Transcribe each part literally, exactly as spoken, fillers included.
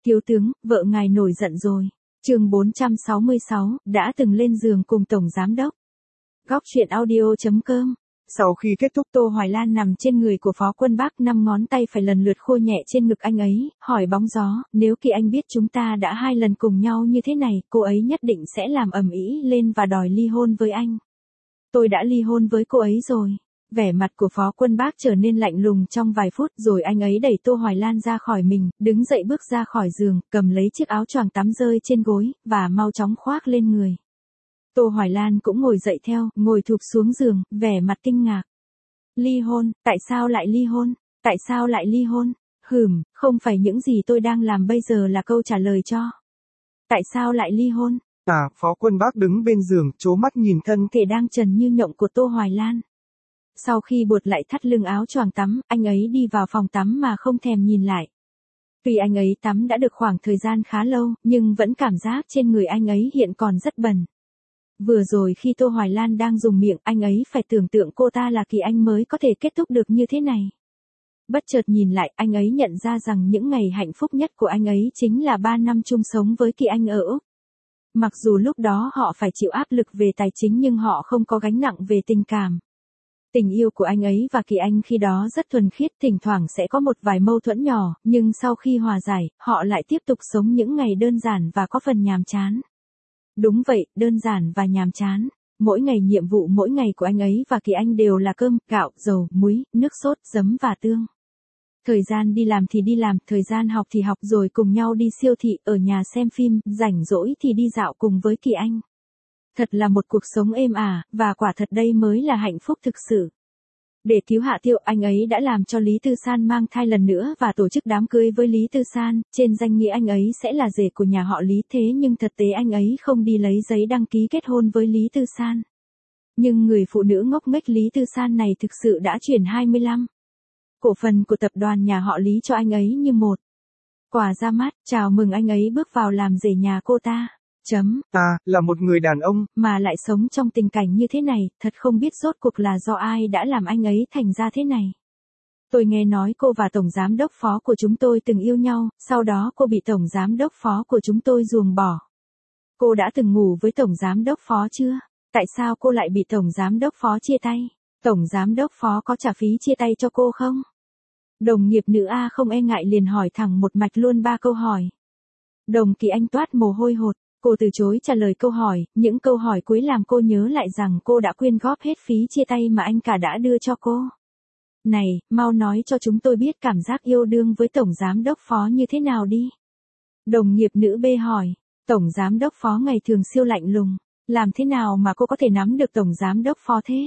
Thiếu tướng, vợ ngài nổi giận rồi. Chương bốn trăm sáu mươi sáu, đã từng lên giường cùng tổng giám đốc. Góc truyện audio chấm com. Sau khi kết thúc, Tô Hoài Lan nằm trên người của Phó Quân Bác, năm ngón tay phải lần lượt khô nhẹ trên ngực anh ấy, hỏi bóng gió, nếu Kỳ Anh biết chúng ta đã hai lần cùng nhau như thế này, cô ấy nhất định sẽ làm ầm ĩ lên và đòi ly hôn với anh. Tôi đã ly hôn với cô ấy rồi. Vẻ mặt của Phó Quân Bác trở nên lạnh lùng trong vài phút, rồi anh ấy đẩy Tô Hoài Lan ra khỏi mình, đứng dậy bước ra khỏi giường, cầm lấy chiếc áo choàng tắm rơi trên gối, và mau chóng khoác lên người. Tô Hoài Lan cũng ngồi dậy theo, ngồi thụp xuống giường, vẻ mặt kinh ngạc. Ly hôn, tại sao lại ly hôn? Tại sao lại ly hôn? Hừm, không phải những gì tôi đang làm bây giờ là câu trả lời cho. Tại sao lại ly hôn? À, Phó Quân Bác đứng bên giường, trố mắt nhìn thân thể đang trần như nhộng của Tô Hoài Lan. Sau khi buộc lại thắt lưng áo choàng tắm, anh ấy đi vào phòng tắm mà không thèm nhìn lại. Tuy anh ấy tắm đã được khoảng thời gian khá lâu, nhưng vẫn cảm giác trên người anh ấy hiện còn rất bẩn. Vừa rồi khi Tô Hoài Lan đang dùng miệng, anh ấy phải tưởng tượng cô ta là Kỳ Anh mới có thể kết thúc được như thế này. Bất chợt nhìn lại, anh ấy nhận ra rằng những ngày hạnh phúc nhất của anh ấy chính là ba năm chung sống với Kỳ Anh ở Úc. Mặc dù lúc đó họ phải chịu áp lực về tài chính nhưng họ không có gánh nặng về tình cảm. Tình yêu của anh ấy và Kỳ Anh khi đó rất thuần khiết, thỉnh thoảng sẽ có một vài mâu thuẫn nhỏ, nhưng sau khi hòa giải, họ lại tiếp tục sống những ngày đơn giản và có phần nhàm chán. Đúng vậy, đơn giản và nhàm chán. Mỗi ngày nhiệm vụ mỗi ngày của anh ấy và Kỳ Anh đều là cơm, gạo, dầu, muối, nước sốt, giấm và tương. Thời gian đi làm thì đi làm, thời gian học thì học, rồi cùng nhau đi siêu thị, ở nhà xem phim, rảnh rỗi thì đi dạo cùng với Kỳ Anh. Thật là một cuộc sống êm ả, và quả thật đây mới là hạnh phúc thực sự. Để cứu Hạ Tiêu, anh ấy đã làm cho Lý Tư San mang thai lần nữa và tổ chức đám cưới với Lý Tư San, trên danh nghĩa anh ấy sẽ là rể của nhà họ Lý, thế nhưng thực tế anh ấy không đi lấy giấy đăng ký kết hôn với Lý Tư San. Nhưng người phụ nữ ngốc nghếch Lý Tư San này thực sự đã chuyển hai mươi lăm cổ phần của tập đoàn nhà họ Lý cho anh ấy như một quà ra mắt, chào mừng anh ấy bước vào làm rể nhà cô ta. Chấm. Ta, là một người đàn ông, mà lại sống trong tình cảnh như thế này, thật không biết rốt cuộc là do ai đã làm anh ấy thành ra thế này. Tôi nghe nói cô và tổng giám đốc phó của chúng tôi từng yêu nhau, sau đó cô bị tổng giám đốc phó của chúng tôi ruồng bỏ. Cô đã từng ngủ với tổng giám đốc phó chưa? Tại sao cô lại bị tổng giám đốc phó chia tay? Tổng giám đốc phó có trả phí chia tay cho cô không? Đồng nghiệp nữ A không e ngại liền hỏi thẳng một mạch luôn ba câu hỏi. Đồng Kỳ Anh toát mồ hôi hột. Cô từ chối trả lời câu hỏi, những câu hỏi cuối làm cô nhớ lại rằng cô đã quyên góp hết phí chia tay mà anh cả đã đưa cho cô. Này, mau nói cho chúng tôi biết cảm giác yêu đương với tổng giám đốc phó như thế nào đi. Đồng nghiệp nữ B hỏi, tổng giám đốc phó ngày thường siêu lạnh lùng, làm thế nào mà cô có thể nắm được tổng giám đốc phó thế?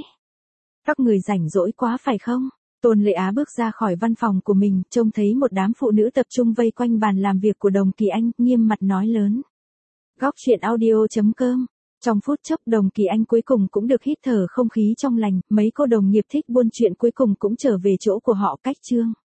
Các người rảnh rỗi quá phải không? Tôn Lệ Á bước ra khỏi văn phòng của mình, trông thấy một đám phụ nữ tập trung vây quanh bàn làm việc của Đồng Kỳ Anh, nghiêm mặt nói lớn. Góc truyện audio chấm com. Trong phút chốc Đồng Kỳ Anh cuối cùng cũng được hít thở không khí trong lành, mấy cô đồng nghiệp thích buôn chuyện cuối cùng cũng trở về chỗ của họ cách chương.